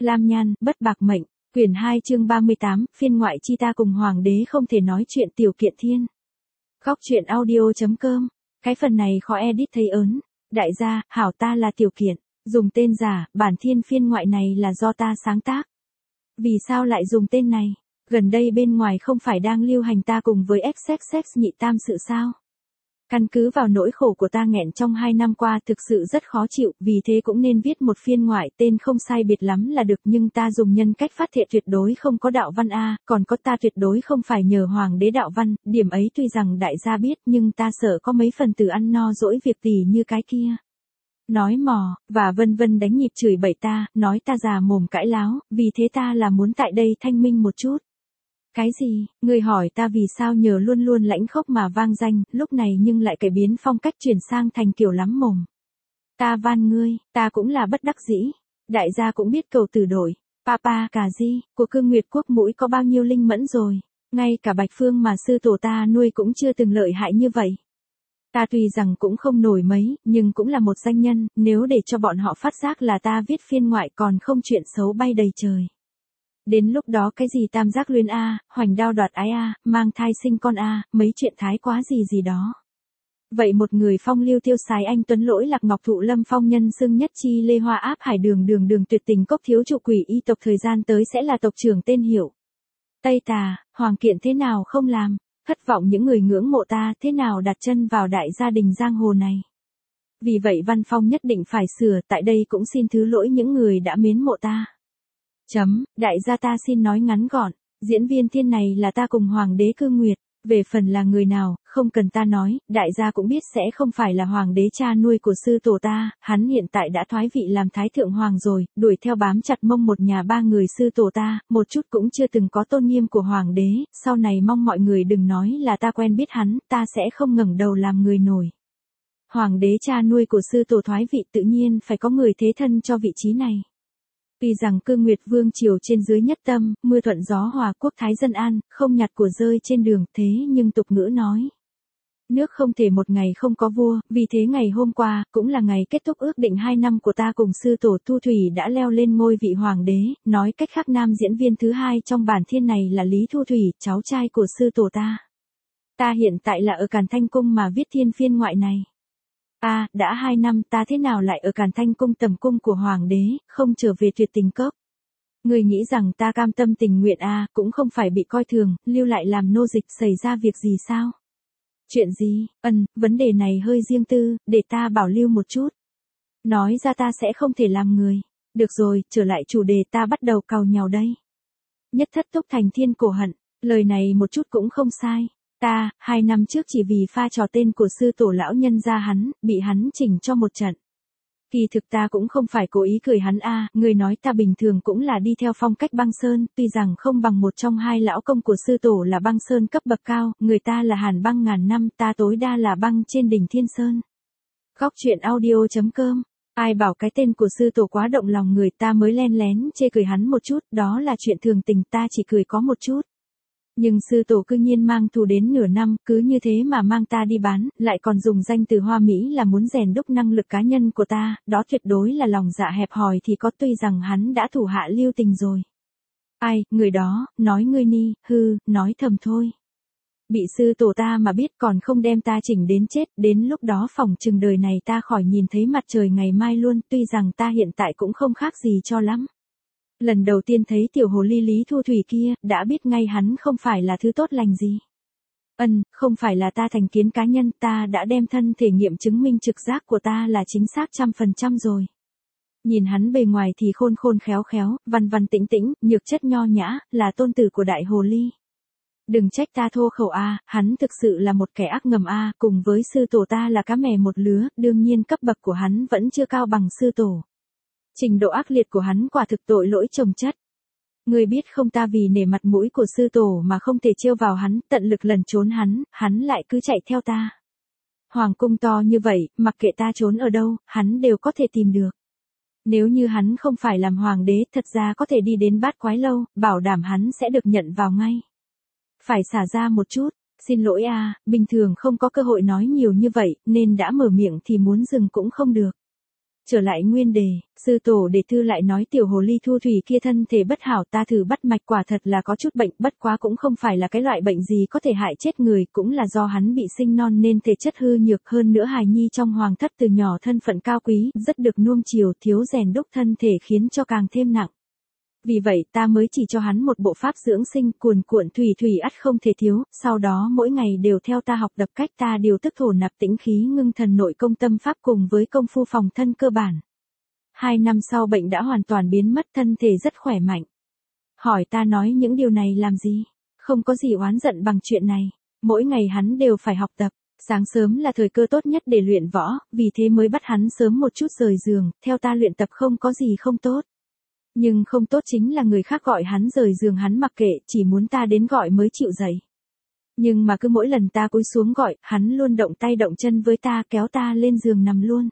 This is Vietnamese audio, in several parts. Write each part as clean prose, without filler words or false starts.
Lam Nhan, Bất Bạc Mệnh, quyển 2 chương 38, phiên ngoại chi ta cùng hoàng đế không thể nói chuyện tiểu kiện thiên. Góc truyện audio.com, cái phần này khó edit thấy ớn. Đại gia, hảo ta là tiểu kiện, dùng tên giả, bản thiên phiên ngoại này là do ta sáng tác. Vì sao lại dùng tên này? Gần đây bên ngoài không phải đang lưu hành ta cùng với XXX nhị tam sự sao? Căn cứ vào nỗi khổ của ta nghẹn trong 2 năm qua thực sự rất khó chịu, vì thế cũng nên viết một phiên ngoại tên không sai biệt lắm là được, nhưng ta dùng nhân cách phát thệ tuyệt đối không có đạo văn a, còn có ta tuyệt đối không phải nhờ hoàng đế đạo văn, điểm ấy tuy rằng đại gia biết nhưng ta sợ có mấy phần tử ăn no dỗi việc tỉ như cái kia. Nói mò, và vân vân đánh nhịp chửi bậy ta, nói ta già mồm cãi láo, vì thế ta là muốn tại đây thanh minh một chút. Cái gì, người hỏi ta vì sao nhờ luôn luôn lãnh khốc mà vang danh, lúc này nhưng lại cải biến phong cách chuyển sang thành kiểu lắm mồm. Ta van ngươi, ta cũng là bất đắc dĩ. Đại gia cũng biết cầu từ đổi. Papa cà di, của cương Nguyệt quốc mũi có bao nhiêu linh mẫn rồi. Ngay cả Bạch Phương mà sư tổ ta nuôi cũng chưa từng lợi hại như vậy. Ta tuy rằng cũng không nổi mấy, nhưng cũng là một danh nhân, nếu để cho bọn họ phát giác là ta viết phiên ngoại còn không chuyện xấu bay đầy trời. Đến lúc đó cái gì tam giác luyến a, hoành đao đoạt ái a, mang thai sinh con a, mấy chuyện thái quá gì đó. Vậy một người phong lưu tiêu sái anh tuấn lỗi lạc ngọc thụ lâm phong nhân xưng nhất chi lê hoa áp hải đường tuyệt tình cốc thiếu trụ quỷ y tộc thời gian tới sẽ là tộc trưởng tên hiệu. Tây Tà, Hoàng Kiện thế nào không làm, thất vọng những người ngưỡng mộ ta thế nào đặt chân vào đại gia đình giang hồ này. Vì vậy văn phong nhất định phải sửa, tại đây cũng xin thứ lỗi những người đã mến mộ ta. Đại gia ta xin nói ngắn gọn, diễn viên thiên này là ta cùng hoàng đế Cương Nguyệt, về phần là người nào, không cần ta nói, đại gia cũng biết sẽ không phải là hoàng đế cha nuôi của sư tổ ta, hắn hiện tại đã thoái vị làm thái thượng hoàng rồi, đuổi theo bám chặt mông một nhà 3 người sư tổ ta, một chút cũng chưa từng có tôn nghiêm của hoàng đế, sau này mong mọi người đừng nói là ta quen biết hắn, ta sẽ không ngẩng đầu làm người nổi. Hoàng đế cha nuôi của sư tổ thoái vị tự nhiên phải có người thế thân cho vị trí này. Tuy rằng Cương Nguyệt vương triều trên dưới nhất tâm, mưa thuận gió hòa quốc thái dân an, không nhặt của rơi trên đường, thế nhưng tục ngữ nói. Nước không thể một ngày không có vua, vì thế ngày hôm qua, cũng là ngày kết thúc ước định 2 năm của ta cùng sư tổ Thu Thủy đã leo lên ngôi vị hoàng đế, nói cách khác nam diễn viên thứ 2 trong bản thiên này là Lý Thu Thủy, cháu trai của sư tổ ta. Ta hiện tại là ở Càn Thanh Cung mà viết thiên phiên ngoại này. Đã 2 năm ta thế nào lại ở Càn Thanh Cung tầm cung của hoàng đế, không trở về tuyệt tình cốc. Người nghĩ rằng ta cam tâm tình nguyện cũng không phải bị coi thường, lưu lại làm nô dịch xảy ra việc gì sao? Chuyện gì, vấn đề này hơi riêng tư, để ta bảo lưu một chút. Nói ra ta sẽ không thể làm người. Được rồi, trở lại chủ đề ta bắt đầu càu nhàu đây. Nhất thất túc thành thiên cổ hận, lời này một chút cũng không sai. Ta, 2 năm trước chỉ vì pha trò tên của sư tổ lão nhân ra hắn, bị hắn chỉnh cho một trận. Kỳ thực ta cũng không phải cố ý cười hắn người nói ta bình thường cũng là đi theo phong cách Băng Sơn, tuy rằng không bằng một trong 2 lão công của sư tổ là Băng Sơn cấp bậc cao, người ta là Hàn băng ngàn năm, ta tối đa là băng trên đỉnh Thiên Sơn. Góc truyện audio.com, ai bảo cái tên của sư tổ quá động lòng người ta mới len lén chê cười hắn một chút, đó là chuyện thường tình, ta chỉ cười có một chút. Nhưng sư tổ cư nhiên mang thù đến nửa năm, cứ như thế mà mang ta đi bán, lại còn dùng danh từ hoa mỹ là muốn rèn đúc năng lực cá nhân của ta, đó tuyệt đối là lòng dạ hẹp hòi thì có, tuy rằng hắn đã thủ hạ lưu tình rồi. Ai, người đó, nói ngươi ni, nói thầm thôi. Bị sư tổ ta mà biết còn không đem ta chỉnh đến chết, đến lúc đó phỏng chừng đời này ta khỏi nhìn thấy mặt trời ngày mai luôn, tuy rằng ta hiện tại cũng không khác gì cho lắm. Lần đầu tiên thấy tiểu hồ ly Lý Thu Thủy kia, đã biết ngay hắn không phải là thứ tốt lành gì. Không phải là ta thành kiến cá nhân, ta đã đem thân thể nghiệm chứng minh trực giác của ta là chính xác 100% rồi. Nhìn hắn bề ngoài thì khôn khôn khéo khéo, văn văn tĩnh tĩnh, nhược chất nho nhã, là tôn tử của đại hồ ly. Đừng trách ta thô khẩu hắn thực sự là một kẻ ác ngầm cùng với sư tổ ta là cá mè một lứa, đương nhiên cấp bậc của hắn vẫn chưa cao bằng sư tổ. Trình độ ác liệt của hắn quả thực tội lỗi chồng chất. Ngươi biết không, ta vì nể mặt mũi của sư tổ mà không thể trêu vào hắn, tận lực lẩn trốn hắn lại cứ chạy theo ta. Hoàng cung to như vậy, mặc kệ ta trốn ở đâu, hắn đều có thể tìm được. Nếu như hắn không phải làm hoàng đế, thật ra có thể đi đến Bát Quái Lâu, bảo đảm hắn sẽ được nhận vào ngay. Phải xả ra một chút, xin lỗi bình thường không có cơ hội nói nhiều như vậy, nên đã mở miệng thì muốn dừng cũng không được. Trở lại nguyên đề, sư tổ đề thư lại nói tiểu hồ ly Thu Thủy kia thân thể bất hảo, ta thử bắt mạch quả thật là có chút bệnh, bất quá cũng không phải là cái loại bệnh gì có thể hại chết người, cũng là do hắn bị sinh non nên thể chất hư nhược, hơn nữa hài nhi trong hoàng thất từ nhỏ thân phận cao quý, rất được nuông chiều, thiếu rèn đúc thân thể khiến cho càng thêm nặng. Vì vậy ta mới chỉ cho hắn một bộ pháp dưỡng sinh, cuồn cuộn thủy thủy ắt không thể thiếu, sau đó mỗi ngày đều theo ta học tập cách ta điều tức thổ nạp tĩnh khí ngưng thần nội công tâm pháp cùng với công phu phòng thân cơ bản. 2 năm sau bệnh đã hoàn toàn biến mất, thân thể rất khỏe mạnh. Hỏi ta nói những điều này làm gì? Không có gì oán giận bằng chuyện này. Mỗi ngày hắn đều phải học tập. Sáng sớm là thời cơ tốt nhất để luyện võ, vì thế mới bắt hắn sớm một chút rời giường, theo ta luyện tập không có gì không tốt. Nhưng không tốt chính là người khác gọi hắn rời giường hắn mặc kệ, chỉ muốn ta đến gọi mới chịu dậy. Nhưng mà cứ mỗi lần ta cúi xuống gọi, hắn luôn động tay động chân với ta, kéo ta lên giường nằm luôn.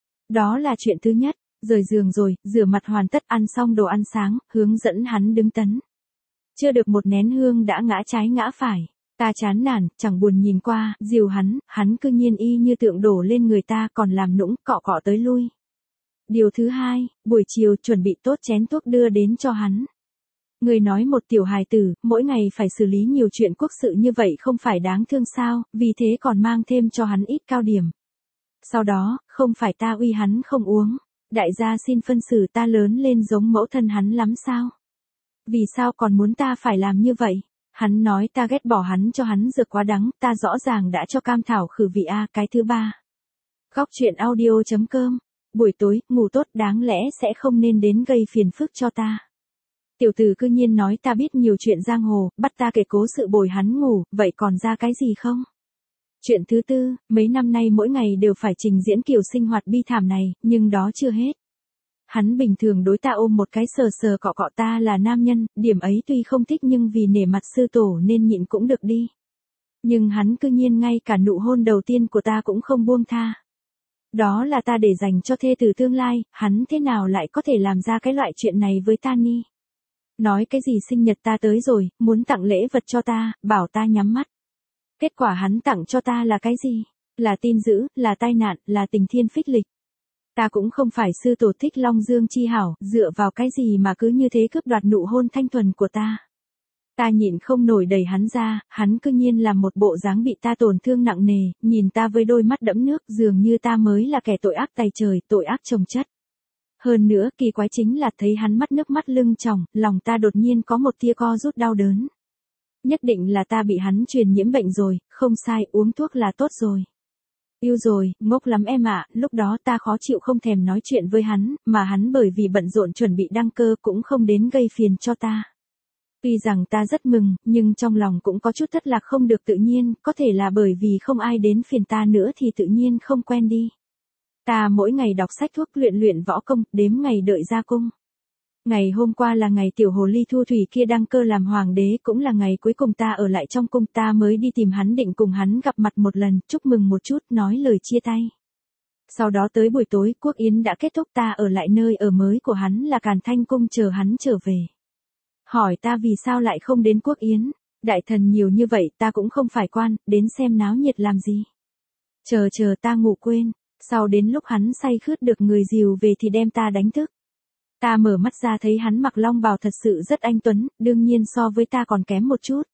Đó là chuyện thứ nhất. Rời giường rồi, rửa mặt hoàn tất, ăn xong đồ ăn sáng, hướng dẫn hắn đứng tấn. Chưa được một nén hương đã ngã trái ngã phải. Ta chán nản, chẳng buồn nhìn qua, dìu hắn cư nhiên y như tượng đổ lên người ta, còn làm nũng, cọ cọ tới lui. Điều thứ hai, buổi chiều chuẩn bị tốt chén thuốc đưa đến cho hắn. Người nói một tiểu hài tử, mỗi ngày phải xử lý nhiều chuyện quốc sự như vậy không phải đáng thương sao, vì thế còn mang thêm cho hắn ít cao điểm. Sau đó, không phải ta uy hắn không uống. Đại gia xin phân xử, ta lớn lên giống mẫu thân hắn lắm sao? Vì sao còn muốn ta phải làm như vậy? Hắn nói ta ghét bỏ hắn cho hắn dược quá đắng, ta rõ ràng đã cho cam thảo khử vị a. Cái thứ ba. Góc truyện audio.com. Buổi tối, ngủ tốt đáng lẽ sẽ không nên đến gây phiền phức cho ta. Tiểu tử cư nhiên nói ta biết nhiều chuyện giang hồ, bắt ta kể cố sự bồi hắn ngủ, vậy còn ra cái gì không? Chuyện thứ tư, mấy năm nay mỗi ngày đều phải trình diễn kiểu sinh hoạt bi thảm này, nhưng đó chưa hết. Hắn bình thường đối ta ôm một cái sờ sờ cọ cọ, ta là nam nhân, điểm ấy tuy không thích nhưng vì nể mặt sư tổ nên nhịn cũng được đi. Nhưng hắn cư nhiên ngay cả nụ hôn đầu tiên của ta cũng không buông tha. Đó là ta để dành cho thê tử tương lai, hắn thế nào lại có thể làm ra cái loại chuyện này với ta ni? Nói cái gì sinh nhật ta tới rồi, muốn tặng lễ vật cho ta, bảo ta nhắm mắt. Kết quả hắn tặng cho ta là cái gì? Là tin dữ, là tai nạn, là tình thiên phích lịch. Ta cũng không phải sư tổ thích Long Dương chi hảo, dựa vào cái gì mà cứ như thế cướp đoạt nụ hôn thanh thuần của ta. Ta nhịn không nổi đẩy hắn ra, hắn cư nhiên làm một bộ dáng bị ta tổn thương nặng nề, nhìn ta với đôi mắt đẫm nước, dường như ta mới là kẻ tội ác tày trời, tội ác chồng chất. Hơn nữa, kỳ quái chính là thấy hắn mắt nước mắt lưng tròng, lòng ta đột nhiên có một tia co rút đau đớn. Nhất định là ta bị hắn truyền nhiễm bệnh rồi, không sai, uống thuốc là tốt rồi. Yêu rồi, ngốc lắm em ạ, lúc đó ta khó chịu không thèm nói chuyện với hắn, mà hắn bởi vì bận rộn chuẩn bị đăng cơ cũng không đến gây phiền cho ta. Tuy rằng ta rất mừng, nhưng trong lòng cũng có chút thất lạc không được tự nhiên, có thể là bởi vì không ai đến phiền ta nữa thì tự nhiên không quen đi. Ta mỗi ngày đọc sách thuốc luyện võ công, đếm ngày đợi ra cung. Ngày hôm qua là ngày tiểu hồ ly Thu Thủy kia đăng cơ làm hoàng đế, cũng là ngày cuối cùng ta ở lại trong cung, ta mới đi tìm hắn định cùng hắn gặp mặt một lần, chúc mừng một chút, nói lời chia tay. Sau đó tới buổi tối, quốc yến đã kết thúc, ta ở lại nơi ở mới của hắn là Càn Thanh Cung chờ hắn trở về. Hỏi ta vì sao lại không đến quốc yến, đại thần nhiều như vậy ta cũng không phải quan, đến xem náo nhiệt làm gì. Chờ ta ngủ quên, sau đến lúc hắn say khướt được người dìu về thì đem ta đánh thức. Ta mở mắt ra thấy hắn mặc long bào thật sự rất anh tuấn, đương nhiên so với ta còn kém một chút.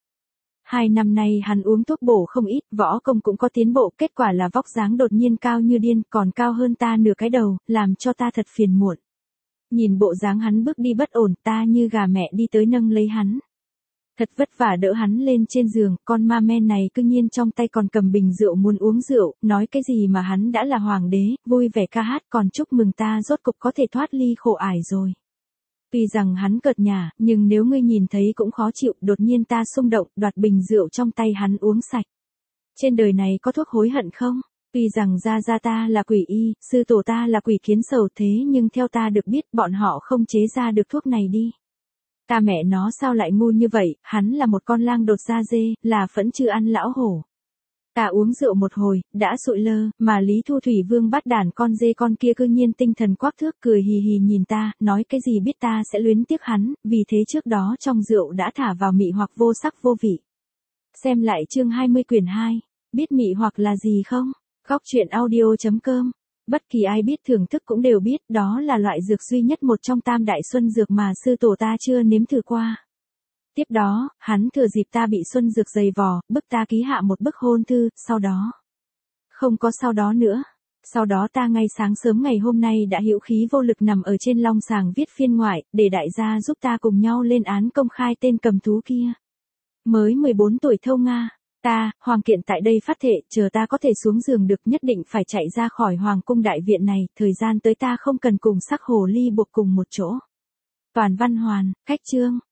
2 năm nay hắn uống thuốc bổ không ít, võ công cũng có tiến bộ, kết quả là vóc dáng đột nhiên cao như điên, còn cao hơn ta nửa cái đầu, làm cho ta thật phiền muộn. Nhìn bộ dáng hắn bước đi bất ổn, ta như gà mẹ đi tới nâng lấy hắn. Thật vất vả đỡ hắn lên trên giường, con ma men này cư nhiên trong tay còn cầm bình rượu muốn uống rượu, nói cái gì mà hắn đã là hoàng đế, vui vẻ ca hát còn chúc mừng ta rốt cục có thể thoát ly khổ ải rồi. Tuy rằng hắn cợt nhả, nhưng nếu ngươi nhìn thấy cũng khó chịu, đột nhiên ta xung động, đoạt bình rượu trong tay hắn uống sạch. Trên đời này có thuốc hối hận không? Tuy rằng gia ta là quỷ y, sư tổ ta là quỷ kiến sầu thế nhưng theo ta được biết bọn họ không chế ra được thuốc này đi. Ta mẹ nó sao lại ngu như vậy, hắn là một con lang đột da dê, là phẫn chưa ăn lão hổ. Ta uống rượu một hồi, đã sụi lơ, mà Lý Thu Thủy Vương bắt đàn con dê con kia cư nhiên tinh thần quắc thước cười hì hì nhìn ta, nói cái gì biết ta sẽ luyến tiếc hắn, vì thế trước đó trong rượu đã thả vào mị hoặc vô sắc vô vị. Xem lại chương 20 quyển 2, biết mị hoặc là gì không? Góc truyện audio.com Bất kỳ ai biết thưởng thức cũng đều biết đó là loại dược duy nhất một trong tam đại xuân dược mà sư tổ ta chưa nếm thử qua. Tiếp đó, hắn thừa dịp ta bị xuân dược dày vò, bức ta ký hạ một bức hôn thư, sau đó. Không có sau đó nữa. Sau đó ta ngay sáng sớm ngày hôm nay đã hữu khí vô lực nằm ở trên long sàng viết phiên ngoại, để đại gia giúp ta cùng nhau lên án công khai tên cầm thú kia. Mới 14 tuổi thâu Nga. Ta, Hoàng Kiện tại đây phát thệ, chờ ta có thể xuống giường được nhất định phải chạy ra khỏi Hoàng cung đại viện này, thời gian tới ta không cần cùng sắc hồ ly buộc cùng một chỗ. Toàn văn hoàn, cách chương.